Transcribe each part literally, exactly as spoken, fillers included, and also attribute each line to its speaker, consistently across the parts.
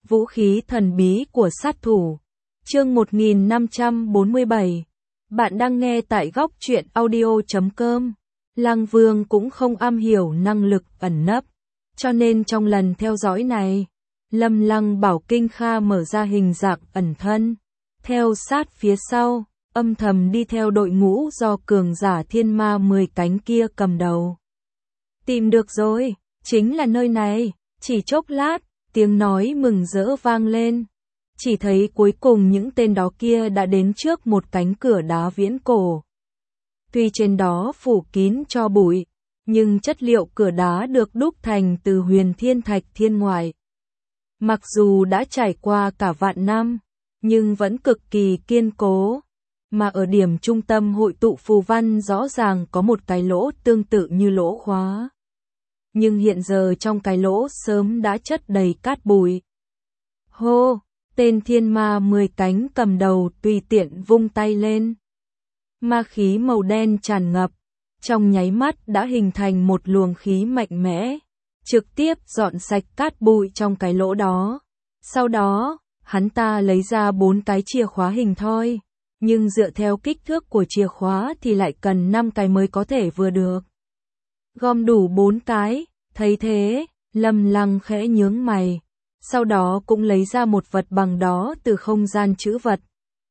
Speaker 1: Vũ khí thần bí của sát thủ. Chương một nghìn năm trăm bốn mươi bảy. Bạn đang nghe tại góc truyện audio chấm com. Lăng Vương cũng không am hiểu năng lực ẩn nấp, cho nên trong lần theo dõi này, Lâm Lăng bảo Kinh Kha mở ra hình dạng ẩn thân, theo sát phía sau, âm thầm đi theo đội ngũ do cường giả thiên ma mười cánh kia cầm đầu. Tìm được rồi, chính là nơi này. Chỉ chốc lát, tiếng nói mừng rỡ vang lên. Chỉ thấy cuối cùng những tên đó kia đã đến trước một cánh cửa đá viễn cổ. Tuy trên đó phủ kín cho bụi, nhưng chất liệu cửa đá được đúc thành từ huyền thiên thạch thiên ngoại. Mặc dù đã trải qua cả vạn năm, nhưng vẫn cực kỳ kiên cố. Mà ở điểm trung tâm hội tụ phù văn rõ ràng có một cái lỗ tương tự như lỗ khóa. Nhưng hiện giờ trong cái lỗ sớm đã chất đầy cát bụi. Hô, tên thiên ma mười cánh cầm đầu tùy tiện vung tay lên. Ma khí màu đen tràn ngập, trong nháy mắt đã hình thành một luồng khí mạnh mẽ, trực tiếp dọn sạch cát bụi trong cái lỗ đó. Sau đó, hắn ta lấy ra bốn cái chìa khóa hình thoi, nhưng dựa theo kích thước của chìa khóa thì lại cần năm cái mới có thể vừa được. Gom đủ bốn cái, thấy thế, Lâm Lăng khẽ nhướng mày, sau đó cũng lấy ra một vật bằng đó từ không gian trữ vật.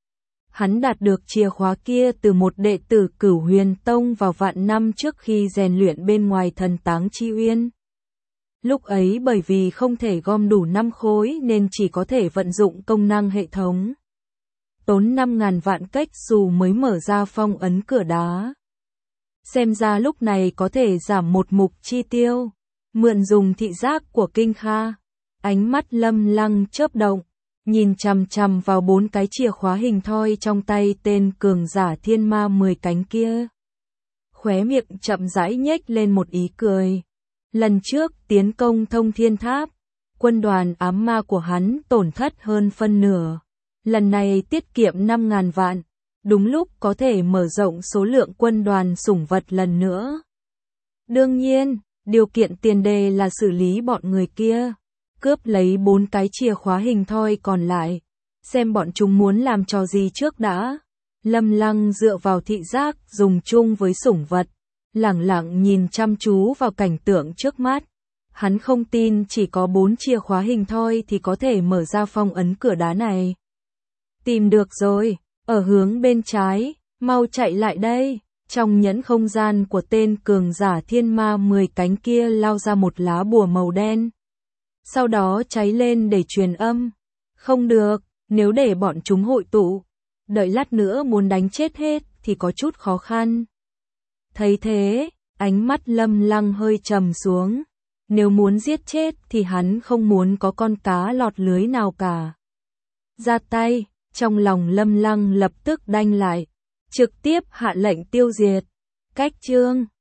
Speaker 1: Hắn đạt được chìa khóa kia từ một đệ tử Cửu Huyền Tông vào vạn năm trước khi rèn luyện bên ngoài Thần Táng Chi Uyên. Lúc ấy bởi vì không thể gom đủ năm khối nên chỉ có thể vận dụng công năng hệ thống. Tốn năm ngàn vạn cách dù mới mở ra phong ấn cửa đá. Xem ra lúc này có thể giảm một mục chi tiêu, mượn dùng thị giác của Kinh Kha. Ánh mắt Lâm Lăng chớp động, nhìn chằm chằm vào bốn cái chìa khóa hình thoi trong tay tên cường giả thiên ma mười cánh kia. Khóe miệng chậm rãi nhếch lên một ý cười. Lần trước tiến công Thông Thiên Tháp, quân đoàn ám ma của hắn tổn thất hơn phân nửa. Lần này tiết kiệm năm ngàn vạn. Đúng lúc có thể mở rộng số lượng quân đoàn sủng vật lần nữa. Đương nhiên, điều kiện tiền đề là xử lý bọn người kia, cướp lấy bốn cái chìa khóa hình thoi còn lại, xem bọn chúng muốn làm trò gì trước đã. Lâm Lăng dựa vào thị giác dùng chung với sủng vật, lẳng lặng nhìn chăm chú vào cảnh tượng trước mắt. Hắn không tin chỉ có bốn chìa khóa hình thoi thì có thể mở ra phong ấn cửa đá này. Tìm được rồi. Ở hướng bên trái, mau chạy lại đây. Trong nhẫn không gian của tên cường giả thiên ma mười cánh kia lao ra một lá bùa màu đen. Sau đó cháy lên để truyền âm. Không được, nếu để bọn chúng hội tụ, đợi lát nữa muốn đánh chết hết thì có chút khó khăn. Thấy thế, ánh mắt Lâm Lăng hơi trầm xuống. Nếu muốn giết chết thì hắn không muốn có con cá lọt lưới nào cả. Ra tay. Trong lòng Lâm Lăng lập tức đanh lại, trực tiếp hạ lệnh tiêu diệt. Cách chương